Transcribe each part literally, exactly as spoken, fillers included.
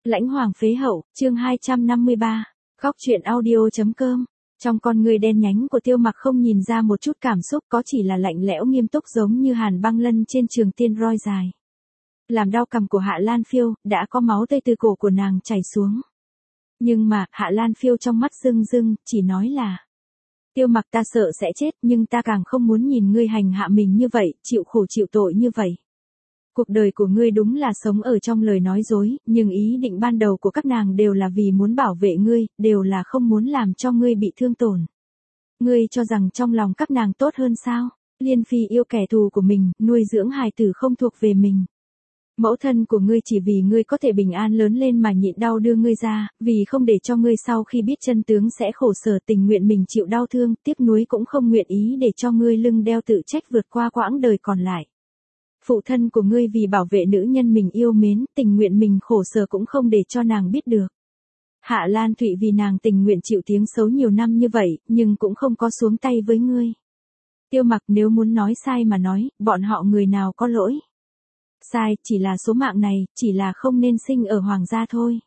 Lãnh Hoàng phế hậu, chương hai trăm năm mươi ba. Góc truyện audio.com. Trong con người đen nhánh của Tiêu Mặc không nhìn ra một chút cảm xúc, có chỉ là lạnh lẽo nghiêm túc giống như hàn băng lân trên trường tiên roi dài. Làm đau cằm của Hạ Lan Phiêu, đã có máu tươi từ cổ của nàng chảy xuống. Nhưng mà, Hạ Lan Phiêu trong mắt rưng rưng, chỉ nói là: Tiêu Mặc, ta sợ sẽ chết, nhưng ta càng không muốn nhìn ngươi hành hạ mình như vậy, chịu khổ chịu tội như vậy. Cuộc đời của ngươi đúng là sống ở trong lời nói dối, nhưng ý định ban đầu của các nàng đều là vì muốn bảo vệ ngươi, đều là không muốn làm cho ngươi bị thương tổn. Ngươi cho rằng trong lòng các nàng tốt hơn sao? Liên Phi yêu kẻ thù của mình, nuôi dưỡng hài tử không thuộc về mình. Mẫu thân của ngươi chỉ vì ngươi có thể bình an lớn lên mà nhịn đau đưa ngươi ra, vì không để cho ngươi sau khi biết chân tướng sẽ khổ sở, tình nguyện mình chịu đau thương, tiếc nuối cũng không nguyện ý để cho ngươi lưng đeo tự trách vượt qua quãng đời còn lại. Phụ thân của ngươi vì bảo vệ nữ nhân mình yêu mến, tình nguyện mình khổ sở cũng không để cho nàng biết được. Hạ Lan Thụy vì nàng tình nguyện chịu tiếng xấu nhiều năm như vậy, nhưng cũng không có xuống tay với ngươi. Tiêu Mặc, nếu muốn nói sai mà nói, bọn họ người nào có lỗi? Sai, chỉ là số mạng này, chỉ là không nên sinh ở hoàng gia thôi.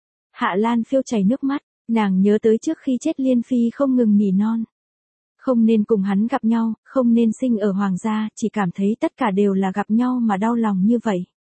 Hạ Lan Phiêu chảy nước mắt, nàng nhớ tới trước khi chết Liên Phi không ngừng nỉ non. Không nên cùng hắn gặp nhau, không nên sinh ở hoàng gia, chỉ cảm thấy tất cả đều là gặp nhau mà đau lòng như vậy.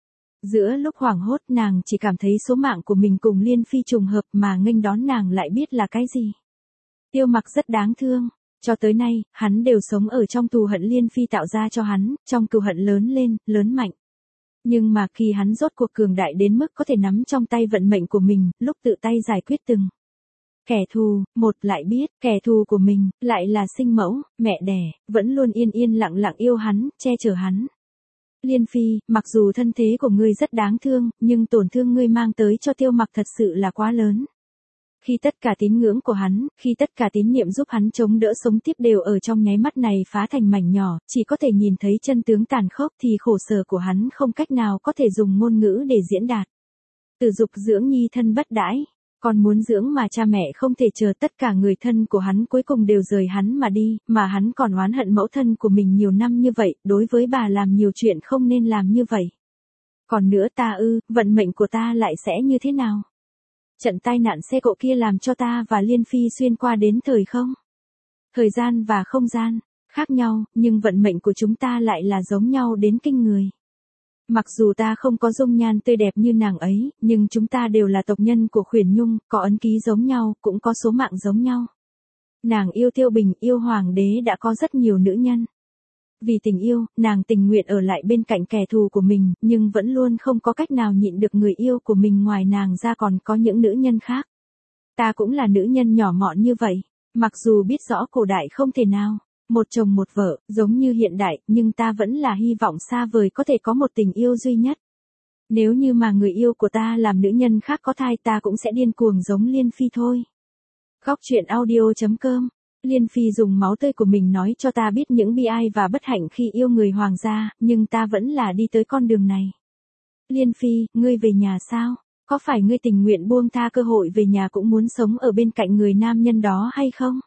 Giữa lúc hoảng hốt nàng chỉ cảm thấy số mạng của mình cùng Liên Phi trùng hợp mà nghênh đón nàng lại biết là cái gì. Tiêu Mặc rất đáng thương, cho tới nay, hắn đều sống ở trong thù hận Liên Phi tạo ra cho hắn, trong cừu hận lớn lên, lớn mạnh. Nhưng mà khi hắn rốt cuộc cường đại đến mức có thể nắm trong tay vận mệnh của mình, lúc tự tay giải quyết từng kẻ thù, một lại biết, kẻ thù của mình, lại là sinh mẫu, mẹ đẻ, vẫn luôn yên yên lặng lặng yêu hắn, che chở hắn. Liên Phi, mặc dù thân thế của ngươi rất đáng thương, nhưng tổn thương ngươi mang tới cho Tiêu Mặc thật sự là quá lớn. Khi tất cả tín ngưỡng của hắn, khi tất cả tín niệm giúp hắn chống đỡ sống tiếp đều ở trong nháy mắt này phá thành mảnh nhỏ, chỉ có thể nhìn thấy chân tướng tàn khốc thì khổ sở của hắn không cách nào có thể dùng ngôn ngữ để diễn đạt. Tử dục dưỡng nhi thân bất đãi. Còn muốn dưỡng mà cha mẹ không thể chờ, tất cả người thân của hắn cuối cùng đều rời hắn mà đi, mà hắn còn oán hận mẫu thân của mình nhiều năm như vậy, đối với bà làm nhiều chuyện không nên làm như vậy. Còn nữa ta ư, vận mệnh của ta lại sẽ như thế nào? Trận tai nạn xe cộ kia làm cho ta và Liên Phi xuyên qua đến thời không? Thời gian và không gian, khác nhau, nhưng vận mệnh của chúng ta lại là giống nhau đến kinh người. Mặc dù ta không có dung nhan tươi đẹp như nàng ấy, nhưng chúng ta đều là tộc nhân của Khuyển Nhung, có ấn ký giống nhau, cũng có số mạng giống nhau. Nàng yêu Tiêu Bình, yêu hoàng đế đã có rất nhiều nữ nhân. Vì tình yêu, nàng tình nguyện ở lại bên cạnh kẻ thù của mình, nhưng vẫn luôn không có cách nào nhịn được người yêu của mình, ngoài nàng ra còn có những nữ nhân khác. Ta cũng là nữ nhân nhỏ mọn như vậy, mặc dù biết rõ cổ đại không thể nào một chồng một vợ, giống như hiện đại, nhưng ta vẫn là hy vọng xa vời có thể có một tình yêu duy nhất. Nếu như mà người yêu của ta làm nữ nhân khác có thai, ta cũng sẽ điên cuồng giống Liên Phi thôi. Góc truyện audio.com. Liên Phi dùng máu tươi của mình nói cho ta biết những bi ai và bất hạnh khi yêu người hoàng gia, nhưng ta vẫn là đi tới con đường này. Liên Phi, ngươi về nhà sao? Có phải ngươi tình nguyện buông tha cơ hội về nhà cũng muốn sống ở bên cạnh người nam nhân đó hay không?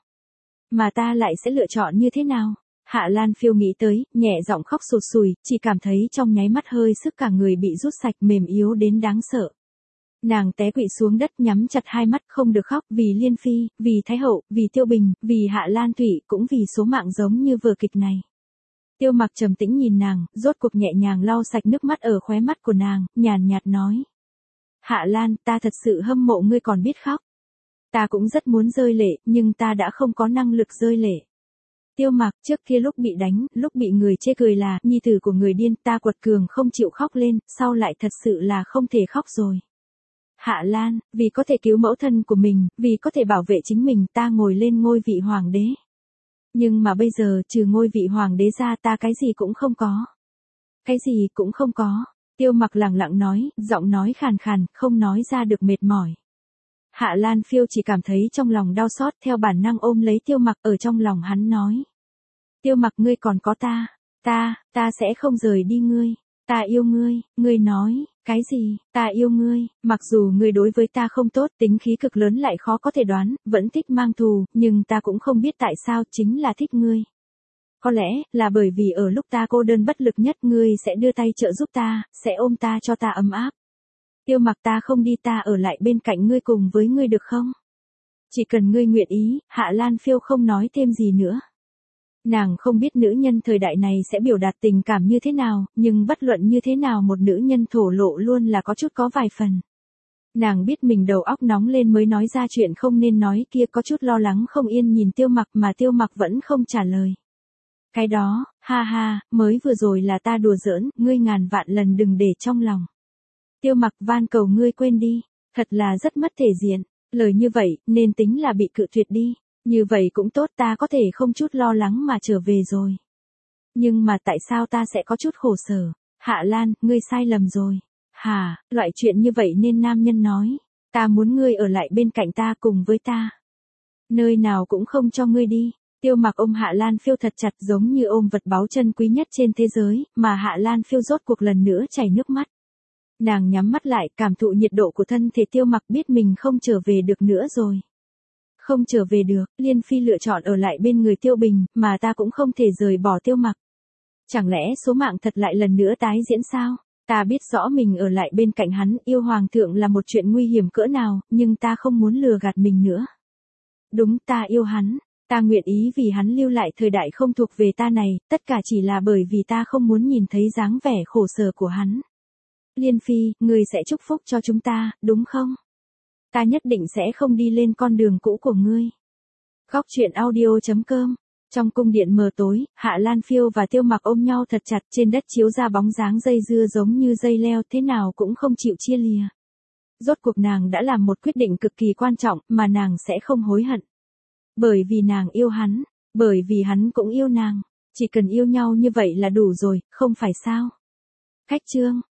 Mà ta lại sẽ lựa chọn như thế nào? Hạ Lan Phiêu nghĩ tới, nhẹ giọng khóc sụt sùi, chỉ cảm thấy trong nháy mắt hơi sức cả người bị rút sạch, mềm yếu đến đáng sợ. Nàng té quỵ xuống đất, nhắm chặt hai mắt, không được khóc, vì Liên Phi, vì Thái Hậu, vì Tiêu Bình, vì Hạ Lan Thụy, cũng vì số mạng giống như vở kịch này. Tiêu Mặc trầm tĩnh nhìn nàng, rốt cuộc nhẹ nhàng lau sạch nước mắt ở khóe mắt của nàng, nhàn nhạt nói: Hạ Lan, ta thật sự hâm mộ ngươi còn biết khóc. Ta cũng rất muốn rơi lệ, nhưng ta đã không có năng lực rơi lệ. Tiêu Mặc, trước kia lúc bị đánh, lúc bị người chê cười là nhi tử của người điên, ta quật cường không chịu khóc lên, sau lại thật sự là không thể khóc rồi. Hạ Lan, vì có thể cứu mẫu thân của mình, vì có thể bảo vệ chính mình, ta ngồi lên ngôi vị hoàng đế. Nhưng mà bây giờ, trừ ngôi vị hoàng đế ra, ta cái gì cũng không có. Cái gì cũng không có. Tiêu Mặc lặng lặng nói, giọng nói khàn khàn, không nói ra được mệt mỏi. Hạ Lan Phiêu chỉ cảm thấy trong lòng đau xót, theo bản năng ôm lấy Tiêu Mặc, ở trong lòng hắn nói: Tiêu Mặc, ngươi còn có ta, ta, ta sẽ không rời đi ngươi, ta yêu ngươi. Ngươi nói, cái gì? Ta yêu ngươi, mặc dù ngươi đối với ta không tốt, tính khí cực lớn lại khó có thể đoán, vẫn thích mang thù, nhưng ta cũng không biết tại sao, chính là thích ngươi. Có lẽ, là bởi vì ở lúc ta cô đơn bất lực nhất, ngươi sẽ đưa tay trợ giúp ta, sẽ ôm ta cho ta ấm áp. Tiêu Mặc ta không đi, ta ở lại bên cạnh ngươi cùng với ngươi được không? Chỉ cần ngươi nguyện ý, Hạ Lan Phiêu không nói thêm gì nữa. Nàng không biết nữ nhân thời đại này sẽ biểu đạt tình cảm như thế nào, nhưng bất luận như thế nào một nữ nhân thổ lộ luôn là có chút có vài phần. Nàng biết mình đầu óc nóng lên mới nói ra chuyện không nên nói kia, có chút lo lắng không yên nhìn Tiêu Mặc mà Tiêu Mặc vẫn không trả lời. Cái đó, ha ha, mới vừa rồi là ta đùa giỡn, ngươi ngàn vạn lần đừng để trong lòng. Tiêu Mặc van cầu ngươi quên đi, thật là rất mất thể diện, lời như vậy nên tính là bị cự tuyệt đi, như vậy cũng tốt, ta có thể không chút lo lắng mà trở về rồi. Nhưng mà tại sao ta sẽ có chút khổ sở? Hạ Lan, ngươi sai lầm rồi. Hà, loại chuyện như vậy nên nam nhân nói, ta muốn ngươi ở lại bên cạnh ta cùng với ta. Nơi nào cũng không cho ngươi đi. Tiêu Mặc ôm Hạ Lan Phiêu thật chặt giống như ôm vật báu chân quý nhất trên thế giới, mà Hạ Lan Phiêu rốt cuộc lần nữa chảy nước mắt. Nàng nhắm mắt lại cảm thụ nhiệt độ của thân thể. Tiêu Mặc biết mình không trở về được nữa rồi. Không trở về được, Liên Phi lựa chọn ở lại bên người Tiêu Bình, mà ta cũng không thể rời bỏ Tiêu Mặc. Chẳng lẽ số mạng thật lại lần nữa tái diễn sao? Ta biết rõ mình ở lại bên cạnh hắn, yêu hoàng thượng là một chuyện nguy hiểm cỡ nào, nhưng ta không muốn lừa gạt mình nữa. Đúng, ta yêu hắn, ta nguyện ý vì hắn lưu lại thời đại không thuộc về ta này, tất cả chỉ là bởi vì ta không muốn nhìn thấy dáng vẻ khổ sở của hắn. Liên Phi, ngươi sẽ chúc phúc cho chúng ta, đúng không? Ta nhất định sẽ không đi lên con đường cũ của ngươi. Góc truyện audio chấm com. Trong cung điện mờ tối, Hạ Lan Phiêu và Tiêu Mặc ôm nhau thật chặt, trên đất chiếu ra bóng dáng dây dưa giống như dây leo, thế nào cũng không chịu chia lìa. Rốt cuộc nàng đã làm một quyết định cực kỳ quan trọng, mà nàng sẽ không hối hận. Bởi vì nàng yêu hắn, bởi vì hắn cũng yêu nàng. Chỉ cần yêu nhau như vậy là đủ rồi, không phải sao? Khách chương.